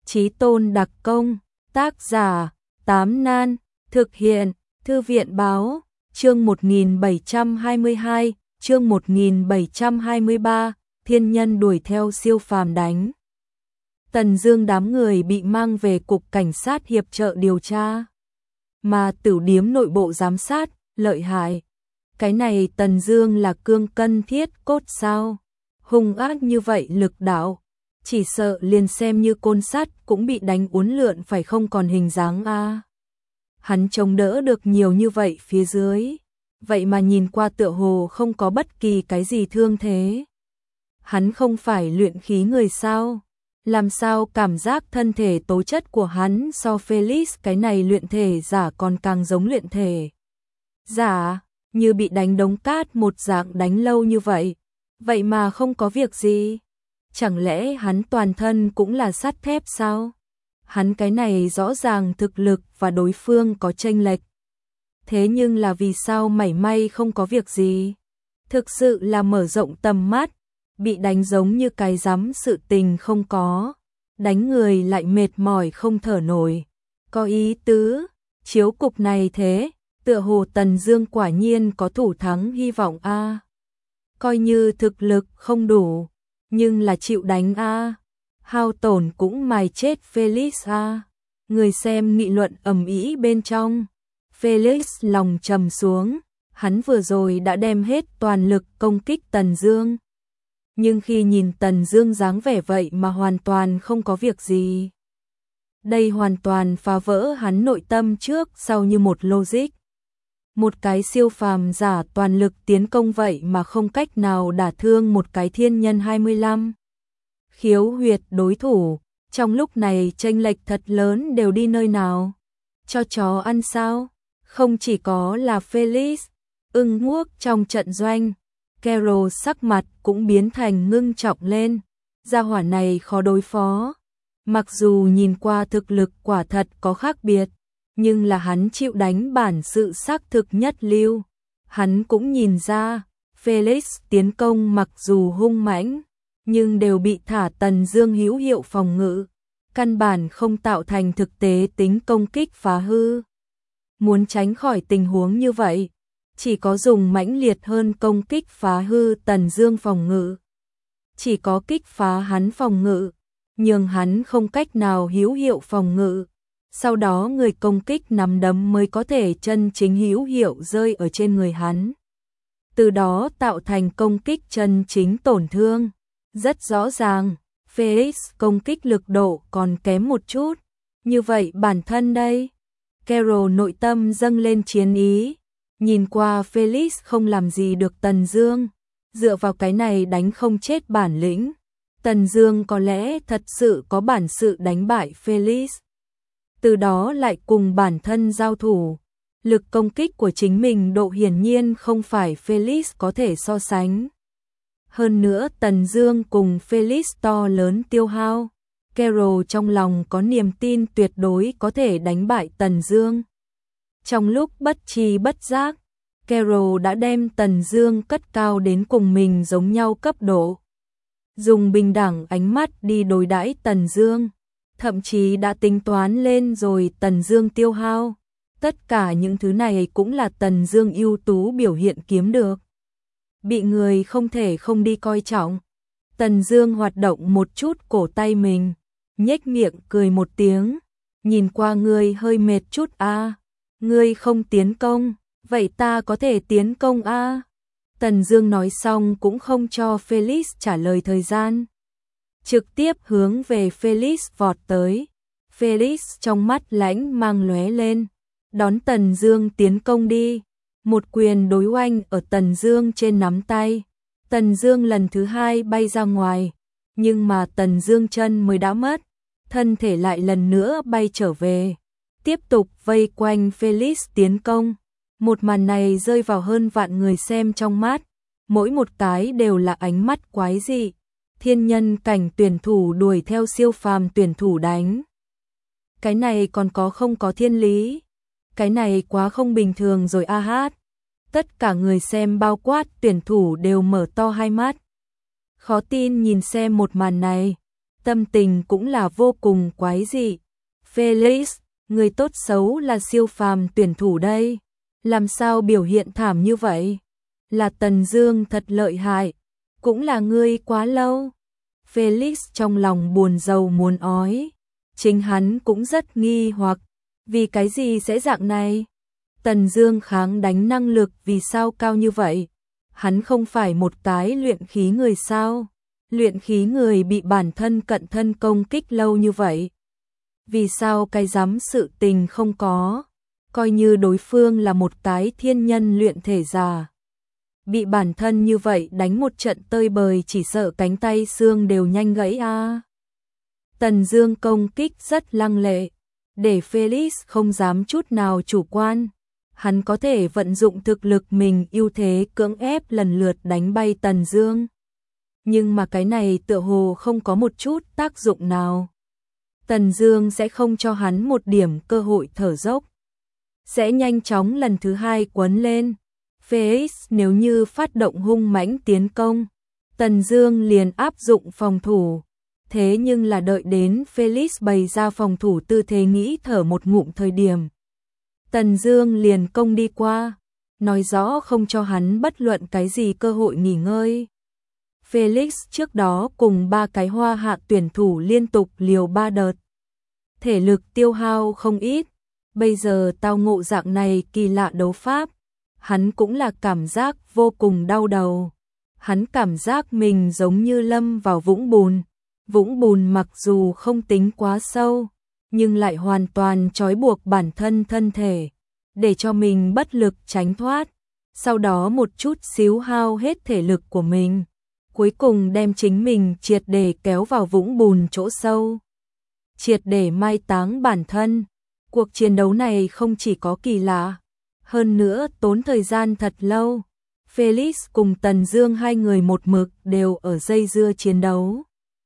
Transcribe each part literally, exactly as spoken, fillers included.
Chí Tôn đặc công, tác giả, Tám Nan, thực hiện, Thư viện báo, chương một nghìn bảy trăm hai mươi hai, chương một nghìn bảy trăm hai mươi ba, thiên nhân đuổi theo siêu phàm đánh. Tần Dương đám người bị mang về cục cảnh sát hiệp trợ điều tra. Mà Tửu Điếm nội bộ giám sát, lợi hại. Cái này Tần Dương là cương cân thiết cốt sao? Hung ác như vậy lực đạo, chỉ sợ liền xem như côn sắt cũng bị đánh uốn lượn phải không còn hình dáng a. À. Hắn chống đỡ được nhiều như vậy phía dưới, vậy mà nhìn qua tựa hồ không có bất kỳ cái gì thương thế. Hắn không phải luyện khí người sao? Làm sao cảm giác thân thể tố chất của hắn so Felix cái này luyện thể giả còn càng giống luyện thể giả, như bị đánh đống cát một dạng đánh lâu như vậy, vậy mà không có việc gì. Chẳng lẽ hắn toàn thân cũng là sắt thép sao? Hắn cái này rõ ràng thực lực và đối phương có chênh lệch. Thế nhưng là vì sao mảy may không có việc gì? Thực sự là mở rộng tầm mắt, bị đánh giống như cái rắm sự tình không có, đánh người lại mệt mỏi không thở nổi. Có ý tứ, chiếu cục này thế, tựa hồ Tần Dương quả nhiên có thủ thắng hy vọng a. À. Coi như thực lực không đủ, nhưng là chịu đánh a. À. Hao tổn cũng mài chết Felix a. À. Người xem nghị luận ầm ĩ bên trong. Felix lòng trầm xuống, hắn vừa rồi đã đem hết toàn lực công kích Tần Dương. Nhưng khi nhìn Tần Dương dáng vẻ vậy mà hoàn toàn không có việc gì. Đây hoàn toàn phá vỡ hắn nội tâm trước sau như một logic. Một cái siêu phàm giả toàn lực tiến công vậy mà không cách nào đả thương một cái thiên nhân hai mươi lăm. Khiếu huyệt đối thủ, trong lúc này chênh lệch thật lớn đều đi nơi nào? Cho chó ăn sao? Không chỉ có là Felix, ưng nguốc trong trận doanh, Carol sắc mặt cũng biến thành ngưng trọng lên. Gia hỏa này khó đối phó. Mặc dù nhìn qua thực lực quả thật có khác biệt, nhưng là hắn chịu đánh bản sự xác thực nhất lưu. Hắn cũng nhìn ra, Felix tiến công mặc dù hung mãnh, nhưng đều bị thả Tần Dương hữu hiệu phòng ngự, căn bản không tạo thành thực tế tính công kích phá hư. Muốn tránh khỏi tình huống như vậy, chỉ có dùng mãnh liệt hơn công kích phá hư Tần Dương phòng ngự. Chỉ có kích phá hắn phòng ngự, nhưng hắn không cách nào hữu hiệu phòng ngự. Sau đó người công kích nắm đấm mới có thể chân chính hữu hiệu rơi ở trên người hắn. Từ đó tạo thành công kích chân chính tổn thương. Rất rõ ràng, Felix công kích lực độ còn kém một chút. Như vậy bản thân đây, Carol nội tâm dâng lên chiến ý. Nhìn qua Felix không làm gì được Tần Dương, dựa vào cái này đánh không chết bản lĩnh. Tần Dương có lẽ thật sự có bản sự đánh bại Felix. Từ đó lại cùng bản thân giao thủ. Lực công kích của chính mình độ hiển nhiên không phải Felix có thể so sánh. Hơn nữa Tần Dương cùng Felix to lớn tiêu hao. Carol trong lòng có niềm tin tuyệt đối có thể đánh bại Tần Dương. Trong lúc bất tri bất giác, Carol đã đem Tần Dương cất cao đến cùng mình giống nhau cấp độ. Dùng bình đẳng ánh mắt đi đối đãi Tần Dương, thậm chí đã tính toán lên rồi Tần Dương tiêu hao. Tất cả những thứ này cũng là Tần Dương ưu tú biểu hiện kiếm được. Bị người không thể không đi coi trọng. Tần Dương hoạt động một chút cổ tay mình, nhếch miệng cười một tiếng, nhìn qua ngươi hơi mệt chút a. À. Ngươi không tiến công, vậy ta có thể tiến công a. À. Tần Dương nói xong cũng không cho Felix trả lời thời gian, trực tiếp hướng về Felix vọt tới. Felix trong mắt lãnh mang lóe lên, đón Tần Dương tiến công đi. Một quyền đối oanh ở Tần Dương trên nắm tay. Tần Dương lần thứ hai bay ra ngoài, nhưng mà Tần Dương chân mới đã mất, thân thể lại lần nữa bay trở về, tiếp tục vây quanh Felix tiến công. Một màn này rơi vào hơn vạn người xem trong mắt, mỗi một cái đều là ánh mắt quái dị. Thiên nhân cảnh tuyển thủ đuổi theo siêu phàm tuyển thủ đánh. Cái này còn có không có thiên lý? Cái này quá không bình thường rồi a hát. Tất cả người xem bao quát tuyển thủ đều mở to hai mắt. Khó tin nhìn xem một màn này. tâm tình cũng là vô cùng quái dị. Felix, người tốt xấu là siêu phàm tuyển thủ đây, làm sao biểu hiện thảm như vậy? Là Tần Dương thật lợi hại, cũng là ngươi quá lâu. Felix trong lòng buồn rầu muốn ói, chính hắn cũng rất nghi hoặc, vì cái gì sẽ dạng này? Tần Dương kháng đánh năng lực vì sao cao như vậy? Hắn không phải một cái luyện khí người sao? Luyện khí người bị bản thân cận thân công kích lâu như vậy. Vì sao cái dám sự tình không có? Coi như đối phương là một cái thiên nhân luyện thể giả. Bị bản thân như vậy đánh một trận tơi bời chỉ sợ cánh tay xương đều nhanh gãy a. À. Tần Dương công kích rất lăng lệ, để Felix không dám chút nào chủ quan. Hắn có thể vận dụng thực lực mình ưu thế cưỡng ép lần lượt đánh bay Tần Dương. Nhưng mà cái này tựa hồ không có một chút tác dụng nào. Tần Dương sẽ không cho hắn một điểm cơ hội thở dốc. Sẽ nhanh chóng lần thứ hai quấn lên. Felix nếu như phát động hung mãnh tiến công, Tần Dương liền áp dụng phòng thủ. Thế nhưng là đợi đến Felix bày ra phòng thủ tư thế nghĩ thở một ngụm thời điểm, Tần Dương liền công đi qua, nói rõ không cho hắn bất luận cái gì cơ hội nghỉ ngơi. Felix trước đó cùng ba cái hoa hạ tuyển thủ liên tục liều ba đợt, thể lực tiêu hao không ít, bây giờ tao ngộ dạng này kỳ lạ đấu pháp, hắn cũng là cảm giác vô cùng đau đầu. Hắn cảm giác mình giống như lâm vào vũng bùn, vũng bùn mặc dù không tính quá sâu, nhưng lại hoàn toàn trói buộc bản thân thân thể, để cho mình bất lực tránh thoát, sau đó một chút xíu hao hết thể lực của mình, cuối cùng đem chính mình triệt để kéo vào vũng bùn chỗ sâu, triệt để mai táng bản thân. Cuộc chiến đấu này không chỉ có kỳ lạ, hơn nữa tốn thời gian thật lâu. Felix cùng Tần Dương hai người một mực đều ở dây dưa chiến đấu.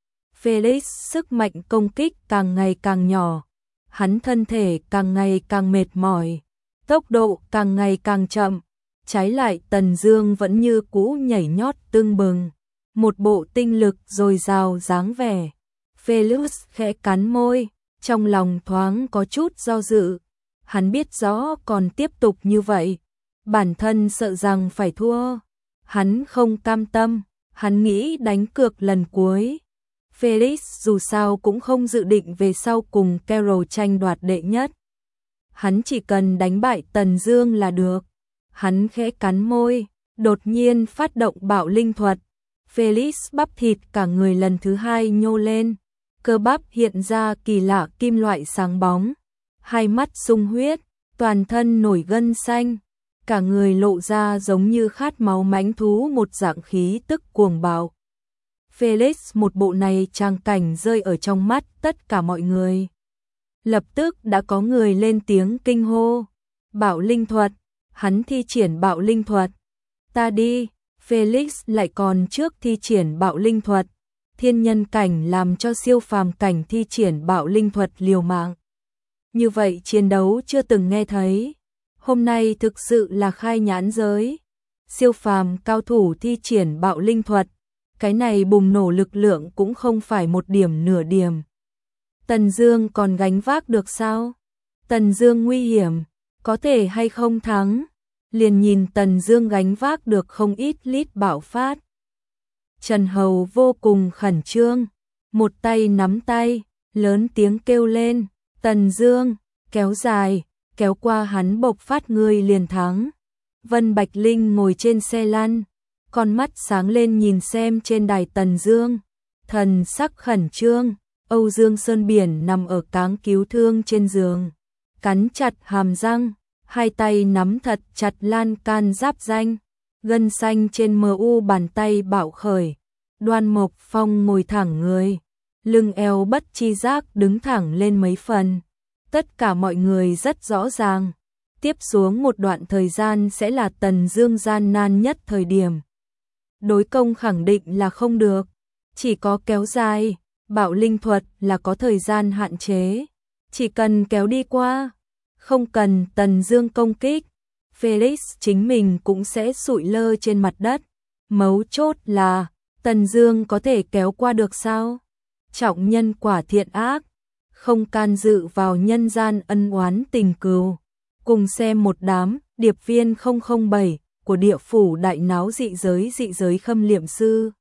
Felix sức mạnh công kích càng ngày càng nhỏ, hắn thân thể càng ngày càng mệt mỏi, tốc độ càng ngày càng chậm, trái lại Tần Dương vẫn như cũ nhảy nhót tưng bừng, một bộ tinh lực dồi dào dáng vẻ. Felix khẽ cắn môi, trong lòng thoáng có chút do dự, hắn biết rõ còn tiếp tục như vậy, bản thân sợ rằng phải thua, hắn không cam tâm, hắn nghĩ đánh cược lần cuối. Felix dù sao cũng không dự định về sau cùng Carol tranh đoạt đệ nhất. Hắn chỉ cần đánh bại Tần Dương là được. Hắn khẽ cắn môi, đột nhiên phát động bạo linh thuật. Felix bắp thịt cả người lần thứ hai nhô lên, cơ bắp hiện ra kỳ lạ kim loại sáng bóng, hai mắt sung huyết, toàn thân nổi gân xanh, cả người lộ ra giống như khát máu mãnh thú một dạng khí tức cuồng bạo. Felix một bộ này trang cảnh rơi ở trong mắt tất cả mọi người. Lập tức đã có người lên tiếng kinh hô. Bạo linh thuật, hắn thi triển bạo linh thuật. Ta đi, Felix lại còn trước thi triển bạo linh thuật. Thiên nhân cảnh làm cho siêu phàm cảnh thi triển bạo linh thuật liều mạng. Như vậy chiến đấu chưa từng nghe thấy. Hôm nay thực sự là khai nhãn giới. Siêu phàm cao thủ thi triển bạo linh thuật. Cái này bùng nổ lực lượng cũng không phải một điểm nửa điểm. Tần Dương còn gánh vác được sao? Tần Dương nguy hiểm, có thể hay không thắng? Liền nhìn Tần Dương gánh vác được không ít lít bạo phát. Trần Hầu vô cùng khẩn trương, một tay nắm tay, lớn tiếng kêu lên, Tần Dương, kéo dài, kéo qua hắn bộc phát ngươi liền thắng. Vân Bạch Linh ngồi trên xe lăn, con mắt sáng lên nhìn xem trên đài Tần Dương, thần sắc khẩn trương. Âu Dương Sơn Biển nằm ở cáng cứu thương trên giường, cắn chặt hàm răng, hai tay nắm thật chặt lan can giáp danh, gân xanh trên mờ u bàn tay bạo khởi. Đoan Mộc Phong ngồi thẳng người, lưng eo bất chi giác đứng thẳng lên mấy phần. Tất cả mọi người rất rõ ràng, tiếp xuống một đoạn thời gian sẽ là Tần Dương gian nan nhất thời điểm. Đối công khẳng định là không được, chỉ có kéo dài. Bạo linh thuật là có thời gian hạn chế, chỉ cần kéo đi qua, không cần Tần Dương công kích, Felix chính mình cũng sẽ sụi lơ trên mặt đất. Mấu chốt là Tần Dương có thể kéo qua được sao? trọng nhân quả thiện ác, không can dự vào nhân gian ân oán tình cừu. Cùng xem một đám điệp viên không không bảy của địa phủ đại náo dị giới dị giới Khâm Liệm Sư.